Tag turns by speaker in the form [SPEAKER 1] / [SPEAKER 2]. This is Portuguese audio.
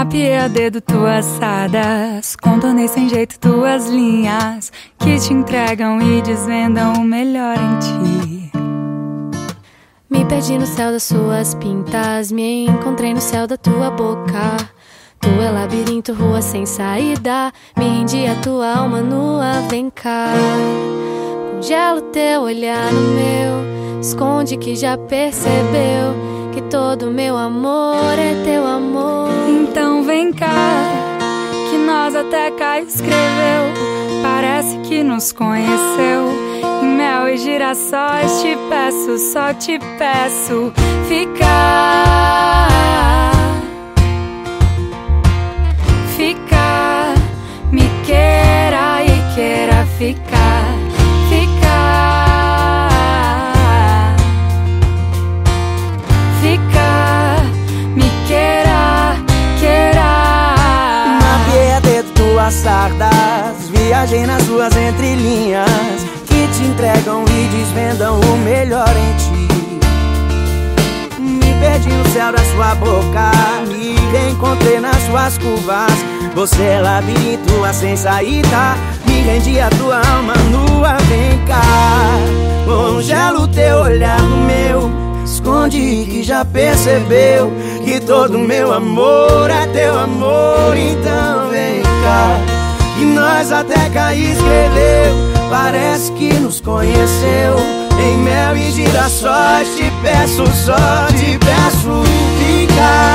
[SPEAKER 1] Mapeei a dedo tuas sadas, contornei sem jeito tuas linhas que te entregam e desvendam o melhor em ti.
[SPEAKER 2] Me perdi no céu das suas pintas, me encontrei no céu da tua boca. Tu é labirinto, rua sem saída, me rendi a tua alma nua, vem cá. Congelo teu olhar no meu, esconde que já percebeu que todo meu amor é teu amor.
[SPEAKER 1] Então vem cá, que nós até cá escreveu, parece que nos conheceu. Em mel e girassóis te peço, só te peço ficar. Ficar, me queira e queira ficar. Ficar, ficar, me queira, queira.
[SPEAKER 3] Mapeei a dedo tuas sardas, viajei nas suas entrelinhas que te entregam e desvendam o melhor em ti. Me perdi no céu da sua boca, me reencontrei nas suas curvas. Você é labirinto, sem saída, me rendi a tua alma nua, vem cá. Congelo teu olhar no meu, esconde que já percebeu que todo meu amor é teu amor. Então vem cá, que nós até cá escreveu, parece que nos conheceu. Em mel e girassóis te peço, só te peço ficar.